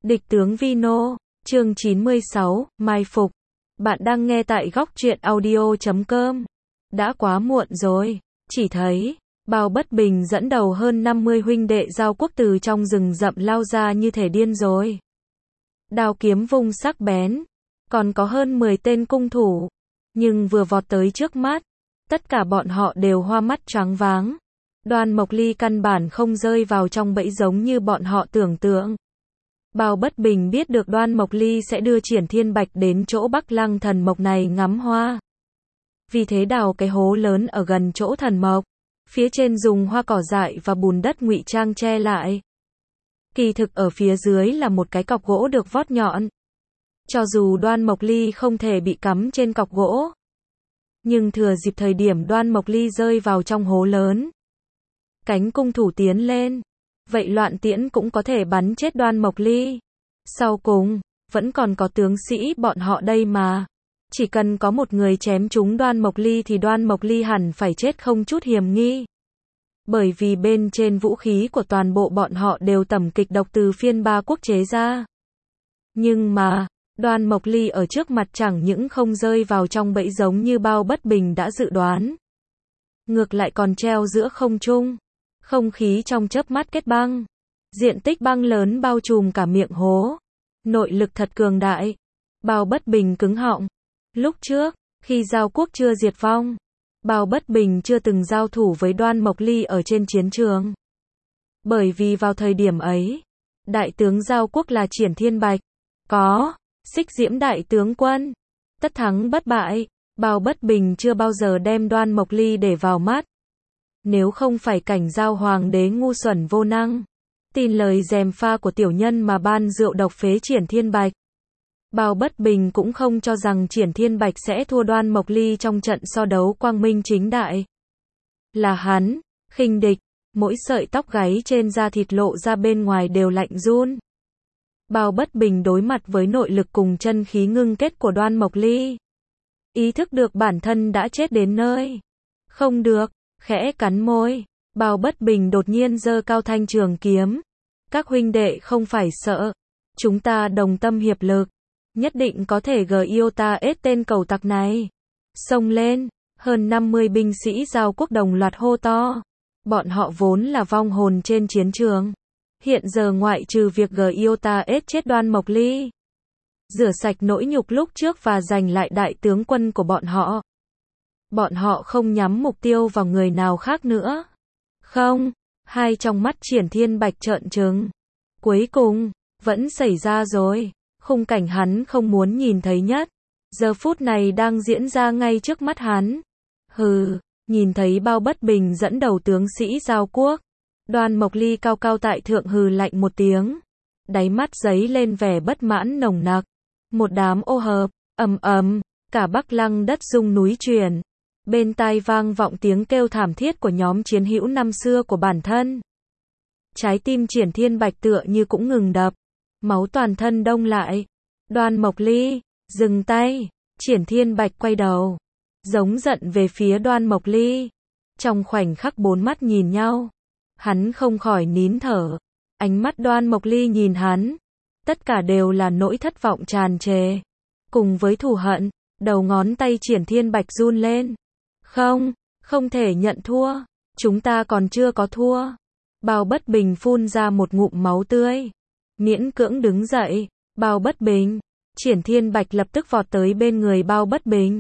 Địch tướng Vino, chương 96, Mai Phục. Bạn đang nghe tại góc truyện audio.com. Đã quá muộn rồi, chỉ thấy Bao Bất Bình dẫn đầu hơn 50 huynh đệ Giao Quốc từ trong rừng rậm lao ra như thể điên rồi. Đao kiếm vung sắc bén, còn có hơn 10 tên cung thủ, nhưng vừa vọt tới trước mắt, tất cả bọn họ đều hoa mắt choáng váng. Đoan Mộc Ly căn bản không rơi vào trong bẫy giống như bọn họ tưởng tượng. Bao Bất Bình biết được Đoan Mộc Ly sẽ đưa Triển Thiên Bạch đến chỗ Bắc Lăng Thần Mộc này ngắm hoa. Vì thế đào cái hố lớn ở gần chỗ thần mộc, phía trên dùng hoa cỏ dại và bùn đất ngụy trang che lại. Kỳ thực ở phía dưới là một cái cọc gỗ được vót nhọn. Cho dù Đoan Mộc Ly không thể bị cắm trên cọc gỗ, nhưng thừa dịp thời điểm Đoan Mộc Ly rơi vào trong hố lớn, cánh cung thủ tiến lên, vậy loạn tiễn cũng có thể bắn chết Đoan Mộc Ly. Sau cùng, vẫn còn có tướng sĩ bọn họ đây mà. Chỉ cần có một người chém trúng Đoan Mộc Ly thì Đoan Mộc Ly hẳn phải chết không chút hiềm nghi. Bởi vì bên trên vũ khí của toàn bộ bọn họ đều tẩm kịch độc từ phiên Ba Quốc chế ra. Nhưng mà, Đoan Mộc Ly ở trước mặt chẳng những không rơi vào trong bẫy giống như Bao Bất Bình đã dự đoán, ngược lại còn treo giữa không trung. Không khí trong chớp mắt kết băng. Diện tích băng lớn bao trùm cả miệng hố. Nội lực thật cường đại. Bao Bất Bình cứng họng. Lúc trước, khi Giao Quốc chưa diệt vong, Bao Bất Bình chưa từng giao thủ với Đoan Mộc Ly ở trên chiến trường. Bởi vì vào thời điểm ấy, đại tướng Giao Quốc là Triển Thiên Bạch. Có, Xích Diễm đại tướng quân. Tất thắng bất bại. Bao Bất Bình chưa bao giờ đem Đoan Mộc Ly để vào mắt. Nếu không phải cảnh Giao Hoàng đế ngu xuẩn vô năng, tin lời gièm pha của tiểu nhân mà ban rượu độc phế Triển Thiên Bạch, Bao Bất Bình cũng không cho rằng Triển Thiên Bạch sẽ thua Đoan Mộc Ly trong trận so đấu quang minh chính đại. Là hắn, khinh địch, mỗi sợi tóc gáy trên da thịt lộ ra bên ngoài đều lạnh run. Bao Bất Bình đối mặt với nội lực cùng chân khí ngưng kết của Đoan Mộc Ly, ý thức được bản thân đã chết đến nơi. Không được. Khẽ cắn môi, Bao Bất Bình đột nhiên giơ cao thanh trường kiếm. Các huynh đệ không phải sợ, chúng ta đồng tâm hiệp lực, nhất định có thể Giota ết tên cầu tặc này. Xông lên, hơn 50 binh sĩ Giao Quốc đồng loạt hô to. Bọn họ vốn là vong hồn trên chiến trường. Hiện giờ ngoại trừ việc Giota ết chết Đoan Mộc Ly, rửa sạch nỗi nhục lúc trước và giành lại đại tướng quân của bọn họ, bọn họ không nhắm mục tiêu vào người nào khác nữa. Không, hai trong mắt Triển Thiên Bạch trợn trừng. Cuối cùng, vẫn xảy ra rồi. Khung cảnh hắn không muốn nhìn thấy nhất, giờ phút này đang diễn ra ngay trước mắt hắn. Hừ, nhìn thấy Bao Bất Bình dẫn đầu tướng sĩ Giao Quốc, Đoan Mộc Ly cao cao tại thượng hừ lạnh một tiếng. Đáy mắt giấy lên vẻ bất mãn nồng nặc. Một đám ô hợp, ầm ầm, cả Bắc Lăng đất rung núi chuyển. Bên tai vang vọng tiếng kêu thảm thiết của nhóm chiến hữu năm xưa của bản thân. Trái tim Triển Thiên Bạch tựa như cũng ngừng đập. Máu toàn thân đông lại. Đoan Mộc Ly, dừng tay. Triển Thiên Bạch quay đầu, giống giận về phía Đoan Mộc Ly. Trong khoảnh khắc bốn mắt nhìn nhau, hắn không khỏi nín thở. Ánh mắt Đoan Mộc Ly nhìn hắn, tất cả đều là nỗi thất vọng tràn trề, cùng với thù hận. Đầu ngón tay Triển Thiên Bạch run lên. Không, không thể nhận thua. Chúng ta còn chưa có thua. Bao Bất Bình phun ra một ngụm máu tươi, miễn cưỡng đứng dậy. Bao Bất Bình. Triển Thiên Bạch lập tức vọt tới bên người Bao Bất Bình,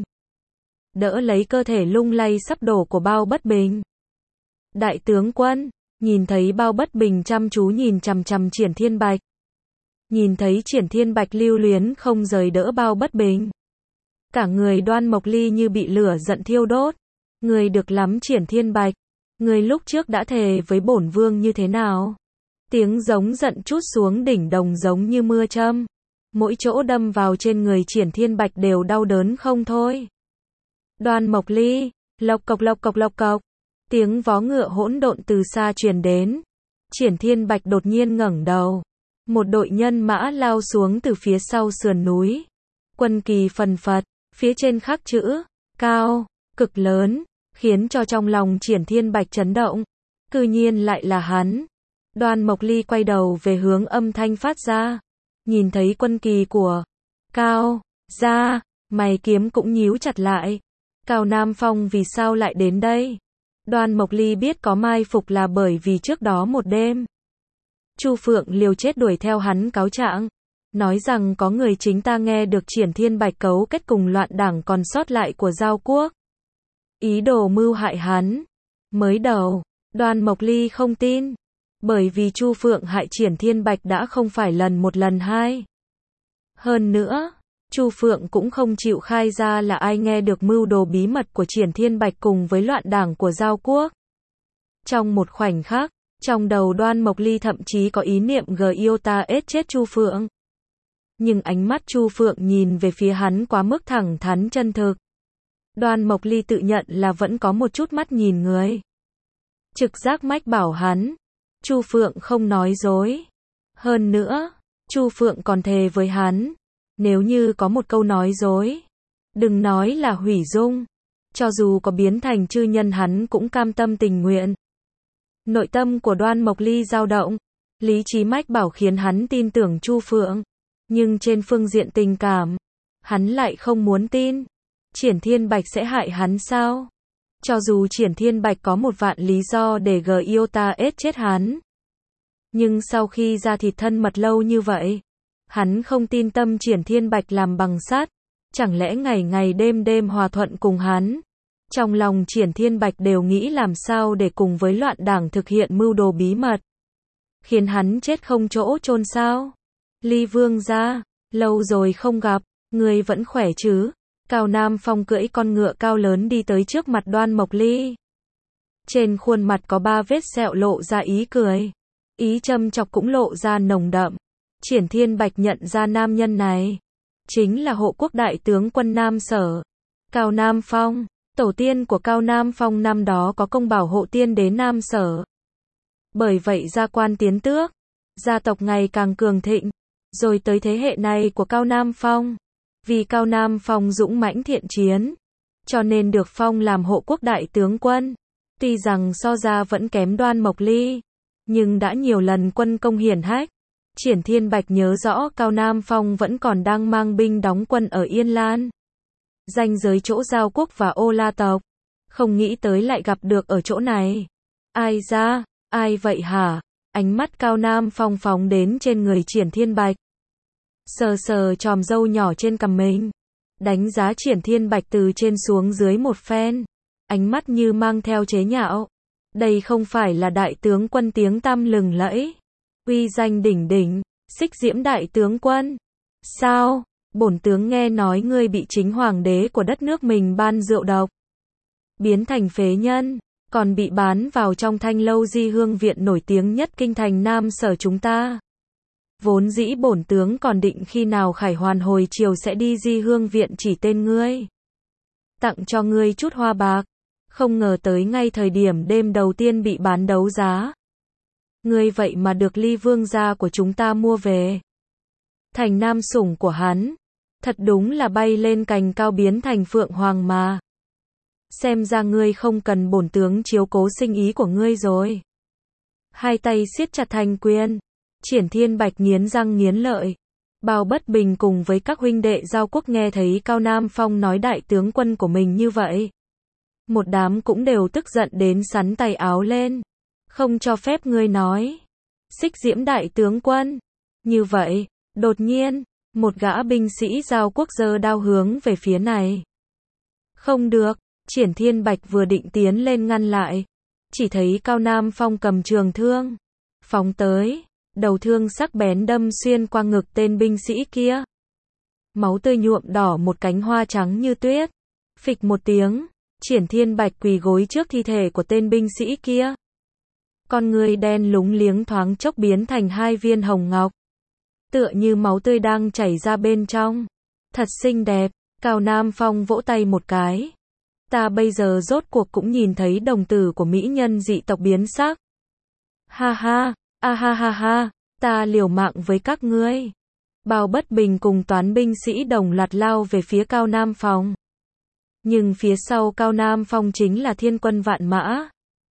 đỡ lấy cơ thể lung lay sắp đổ của Bao Bất Bình. Đại tướng quân. Nhìn thấy Bao Bất Bình chăm chú nhìn chằm chằm Triển Thiên Bạch, nhìn thấy Triển Thiên Bạch lưu luyến không rời đỡ Bao Bất Bình, cả người Đoan Mộc Ly như bị lửa giận thiêu đốt. Người được lắm Triển Thiên Bạch, người lúc trước đã thề với bổn vương như thế nào? Tiếng giống giận trút xuống đỉnh đồng giống như mưa châm. Mỗi chỗ đâm vào trên người Triển Thiên Bạch đều đau đớn không thôi. Đoan Mộc Ly, lộc cộc lộc cộc lộc cộc. Tiếng vó ngựa hỗn độn từ xa truyền đến. Triển Thiên Bạch đột nhiên ngẩng đầu. Một đội nhân mã lao xuống từ phía sau sườn núi. Quân kỳ phần phật. Phía trên khắc chữ, cao, cực lớn, khiến cho trong lòng Triển Thiên Bạch chấn động. Cư nhiên lại là hắn. Đoan Mộc Ly quay đầu về hướng âm thanh phát ra. Nhìn thấy quân kỳ của Cao gia, mày kiếm cũng nhíu chặt lại. Cao Nam Phong vì sao lại đến đây? Đoan Mộc Ly biết có mai phục là bởi vì trước đó một đêm, Chu Phượng liều chết đuổi theo hắn cáo trạng, nói rằng có người chính ta nghe được Triển Thiên Bạch cấu kết cùng loạn đảng còn sót lại của Giao Quốc, ý đồ mưu hại hắn. Mới đầu, Đoan Mộc Ly không tin, bởi vì Chu Phượng hại Triển Thiên Bạch đã không phải lần một lần hai. Hơn nữa, Chu Phượng cũng không chịu khai ra là ai nghe được mưu đồ bí mật của Triển Thiên Bạch cùng với loạn đảng của Giao Quốc. Trong một khoảnh khắc, trong đầu Đoan Mộc Ly thậm chí có ý niệm yêu ta ết chết Chu Phượng. Nhưng ánh mắt Chu Phượng nhìn về phía hắn quá mức thẳng thắn chân thực. Đoan Mộc Ly tự nhận là vẫn có một chút mắt nhìn người. Trực giác mách bảo hắn, Chu Phượng không nói dối. Hơn nữa, Chu Phượng còn thề với hắn, nếu như có một câu nói dối, đừng nói là hủy dung, cho dù có biến thành chư nhân hắn cũng cam tâm tình nguyện. Nội tâm của Đoan Mộc Ly dao động, lý trí mách bảo khiến hắn tin tưởng Chu Phượng, nhưng trên phương diện tình cảm, hắn lại không muốn tin. Triển Thiên Bạch sẽ hại hắn sao? Cho dù Triển Thiên Bạch có một vạn lý do để yêu ta ết chết hắn, nhưng sau khi ra thịt thân mật lâu như vậy, hắn không tin tâm Triển Thiên Bạch làm bằng sắt, chẳng lẽ ngày ngày đêm đêm hòa thuận cùng hắn. Trong lòng Triển Thiên Bạch đều nghĩ làm sao để cùng với loạn đảng thực hiện mưu đồ bí mật, khiến hắn chết không chỗ chôn sao. Ly Vương gia, lâu rồi không gặp, ngươi vẫn khỏe chứ? Cao Nam Phong cưỡi con ngựa cao lớn đi tới trước mặt Đoan Mộc Ly. Trên khuôn mặt có 3 vết sẹo lộ ra ý cười, ý châm chọc cũng lộ ra nồng đậm. Triển Thiên Bạch nhận ra nam nhân này chính là hộ quốc đại tướng quân Nam Sở, Cao Nam Phong. Tổ tiên của Cao Nam Phong năm đó có công bảo hộ tiên đế Nam Sở. Bởi vậy gia quan tiến tước, gia tộc ngày càng cường thịnh. Rồi tới thế hệ này của Cao Nam Phong, vì Cao Nam Phong dũng mãnh thiện chiến, cho nên được phong làm hộ quốc đại tướng quân. Tuy rằng so ra vẫn kém Đoan Mộc Ly, nhưng đã nhiều lần quân công hiển hách. Triển Thiên Bạch nhớ rõ Cao Nam Phong vẫn còn đang mang binh đóng quân ở Yên Lan, ranh giới chỗ Giao Quốc và Ô La tộc. Không nghĩ tới lại gặp được ở chỗ này. Ai ra, ai vậy hả? Ánh mắt Cao Nam Phong phóng đến trên người Triển Thiên Bạch, sờ sờ chòm râu nhỏ trên cằm mình, đánh giá Triển Thiên Bạch từ trên xuống dưới một phen, ánh mắt như mang theo chế nhạo. Đây không phải là đại tướng quân tiếng tăm lừng lẫy, uy danh đỉnh đỉnh, Xích Diễm đại tướng quân? Sao? Bổn tướng nghe nói ngươi bị chính hoàng đế của đất nước mình ban rượu độc, biến thành phế nhân, còn bị bán vào trong Thanh lâu Di Hương viện nổi tiếng nhất kinh thành Nam Sở chúng ta. Vốn dĩ bổn tướng còn định khi nào khải hoàn hồi chiều sẽ đi Di Hương viện chỉ tên ngươi, tặng cho ngươi chút hoa bạc, không ngờ tới ngay thời điểm đêm đầu tiên bị bán đấu giá, ngươi vậy mà được Ly Vương gia của chúng ta mua về, thành nam sủng của hắn. Thật đúng là bay lên cành cao biến thành phượng hoàng mà. Xem ra ngươi không cần bổn tướng chiếu cố sinh ý của ngươi rồi. Hai tay siết chặt thành quyền, Triển Thiên Bạch nghiến răng nghiến lợi. Bao Bất Bình cùng với các huynh đệ Giao Quốc nghe thấy Cao Nam Phong nói đại tướng quân của mình như vậy, một đám cũng đều tức giận đến sắn tay áo lên. Không cho phép ngươi nói Xích Diễm đại tướng quân như vậy. Đột nhiên, một gã binh sĩ Giao Quốc giơ đao hướng về phía này. Không được, Triển Thiên Bạch vừa định tiến lên ngăn lại, chỉ thấy Cao Nam Phong cầm trường thương, phóng tới, đầu thương sắc bén đâm xuyên qua ngực tên binh sĩ kia. Máu tươi nhuộm đỏ một cánh hoa trắng như tuyết. Phịch một tiếng, Triển Thiên Bạch quỳ gối trước thi thể của tên binh sĩ kia. Con người đen lúng liếng thoáng chốc biến thành 2 viên hồng ngọc, tựa như máu tươi đang chảy ra bên trong. Thật xinh đẹp. Cao Nam Phong vỗ tay một cái. Ta bây giờ rốt cuộc cũng nhìn thấy đồng tử của mỹ nhân dị tộc biến sắc. Ha ha, a ha ha ha, ta liều mạng với các ngươi. Bao Bất Bình cùng toán binh sĩ đồng loạt lao về phía Cao Nam Phong. Nhưng phía sau Cao Nam Phong chính là thiên quân vạn mã.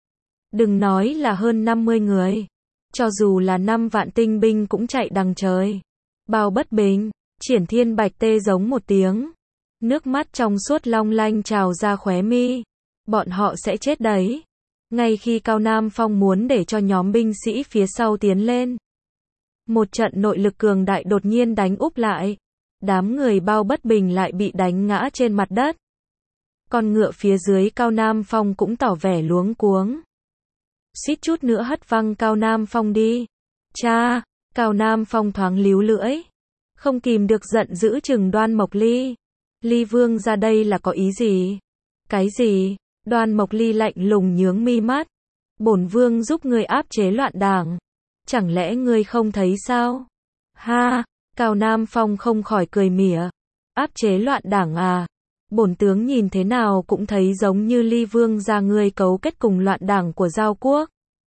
Đừng nói là hơn 50 người. Cho dù là 5 vạn tinh binh cũng chạy đằng trời. Bao Bất Bình, Triển Thiên Bạch tê giống một tiếng. Nước mắt trong suốt long lanh trào ra khóe mi. Bọn họ sẽ chết đấy. Ngay khi Cao Nam Phong muốn để cho nhóm binh sĩ phía sau tiến lên, một trận nội lực cường đại đột nhiên đánh úp lại. Đám người Bao Bất Bình lại bị đánh ngã trên mặt đất. Con ngựa phía dưới Cao Nam Phong cũng tỏ vẻ luống cuống. Suýt chút nữa hất văng Cao Nam Phong đi. Cha, Cao Nam Phong thoáng líu lưỡi. Không kìm được giận dữ chừng Đoan Mộc Ly. Ly Vương ra đây là có ý gì? Cái gì? Đoan Mộc Ly lạnh lùng nhướng mi mắt. Bổn Vương giúp ngươi áp chế loạn đảng. Chẳng lẽ ngươi không thấy sao? Ha, Cao Nam Phong không khỏi cười mỉa. Áp chế loạn đảng à? Bổn tướng nhìn thế nào cũng thấy giống như Ly Vương gia ngươi cấu kết cùng loạn đảng của Giao Quốc.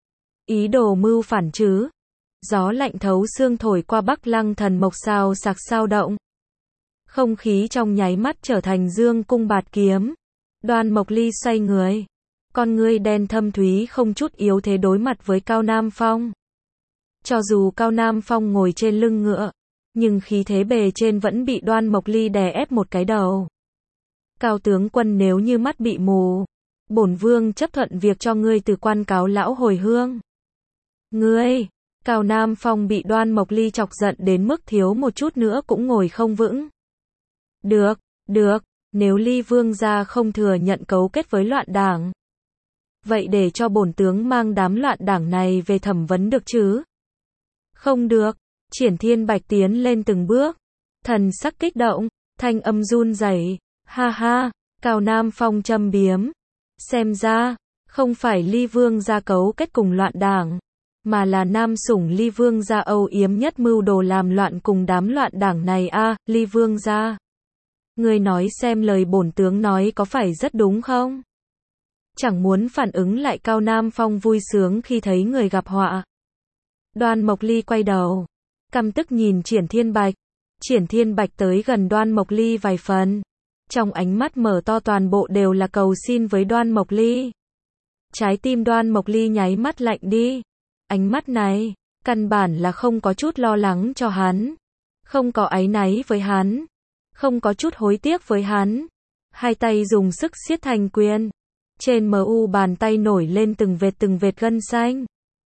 Ý đồ mưu phản chứ? Gió lạnh thấu xương thổi qua Bắc Lăng Thần Mộc xào sạc sao động. Không khí trong nháy mắt trở thành dương cung bạt kiếm. Đoan Mộc Ly xoay người. Con ngươi đen thâm thúy không chút yếu thế đối mặt với Cao Nam Phong. Cho dù Cao Nam Phong ngồi trên lưng ngựa, nhưng khí thế bề trên vẫn bị Đoan Mộc Ly đè ép một cái đầu. Cao tướng quân, nếu như mắt bị mù, bổn vương chấp thuận việc cho ngươi từ quan cáo lão hồi hương. Ngươi, Cao Nam Phong bị Đoan Mộc Ly chọc giận đến mức thiếu một chút nữa cũng ngồi không vững. Được, được, nếu Ly Vương gia không thừa nhận cấu kết với loạn đảng, vậy để cho bổn tướng mang đám loạn đảng này về thẩm vấn được chứ? Không được. Triển Thiên Bạch tiến lên từng bước, thần sắc kích động, thanh âm run rẩy. Ha ha, Cao Nam Phong châm biếm. Xem ra, không phải Ly Vương gia cấu kết cùng loạn đảng, mà là Nam Sủng Ly Vương gia âu yếm nhất mưu đồ làm loạn cùng đám loạn đảng này a. Ly Vương gia, ngươi nói xem lời bổn tướng nói có phải rất đúng không? Chẳng muốn phản ứng lại, Cao Nam Phong vui sướng khi thấy người gặp họa. Đoan Mộc Ly quay đầu, căm tức nhìn Triển Thiên Bạch. Triển Thiên Bạch tới gần Đoan Mộc Ly vài phần. Trong ánh mắt mở to toàn bộ đều là cầu xin với Đoan Mộc Ly. Trái tim Đoan Mộc Ly nháy mắt lạnh đi. Ánh mắt này, căn bản là không có chút lo lắng cho hắn. Không có áy náy với hắn. Không có chút hối tiếc với hắn. Hai tay dùng sức siết thành quyền. Trên mu bàn tay nổi lên từng vệt gân xanh.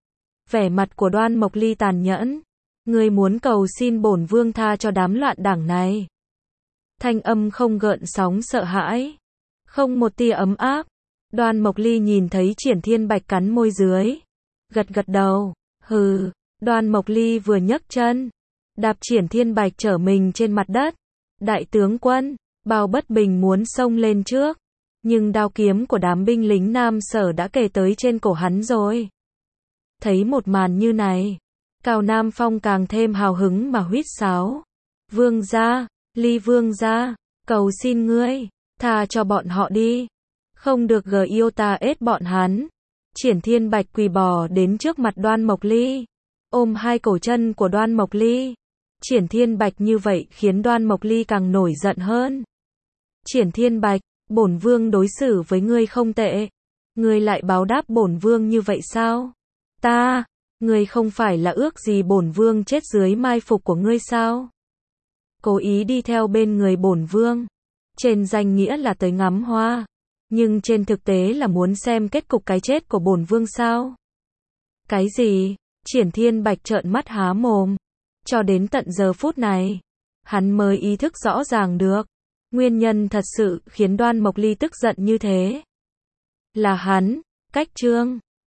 Vẻ mặt của Đoan Mộc Ly tàn nhẫn. Ngươi muốn cầu xin bổn vương tha cho đám loạn đảng này. Thanh âm không gợn sóng sợ hãi. Không một tia ấm áp. Đoan Mộc Ly nhìn thấy Triển Thiên Bạch cắn môi dưới. Gật gật đầu. Hừ. Đoan Mộc Ly vừa nhấc chân, đạp Triển Thiên Bạch trở mình trên mặt đất. Đại tướng quân, Bao Bất Bình muốn xông lên trước. Nhưng đao kiếm của đám binh lính Nam Sở đã kề tới trên cổ hắn rồi. Thấy một màn như này, Cao Nam Phong càng thêm hào hứng mà huýt sáo. Vương gia, Ly Vương gia, cầu xin ngươi, tha cho bọn họ đi. Không được yêu ta ết bọn hắn. Triển Thiên Bạch quỳ bò đến trước mặt Đoan Mộc Ly, ôm hai cổ chân của Đoan Mộc Ly. Triển Thiên Bạch như vậy khiến Đoan Mộc Ly càng nổi giận hơn. Triển Thiên Bạch, bổn vương đối xử với ngươi không tệ. Ngươi lại báo đáp bổn vương như vậy sao? Ngươi không phải là ước gì bổn vương chết dưới mai phục của ngươi sao? Cố ý đi theo bên người bổn vương. Trên danh nghĩa là tới ngắm hoa. Nhưng trên thực tế là muốn xem kết cục cái chết của bổn vương sao? Cái gì? Triển Thiên Bạch trợn mắt há mồm. Cho đến tận giờ phút này, hắn mới ý thức rõ ràng được. Nguyên nhân thật sự khiến Đoan Mộc Ly tức giận như thế là hắn, Cách Trương.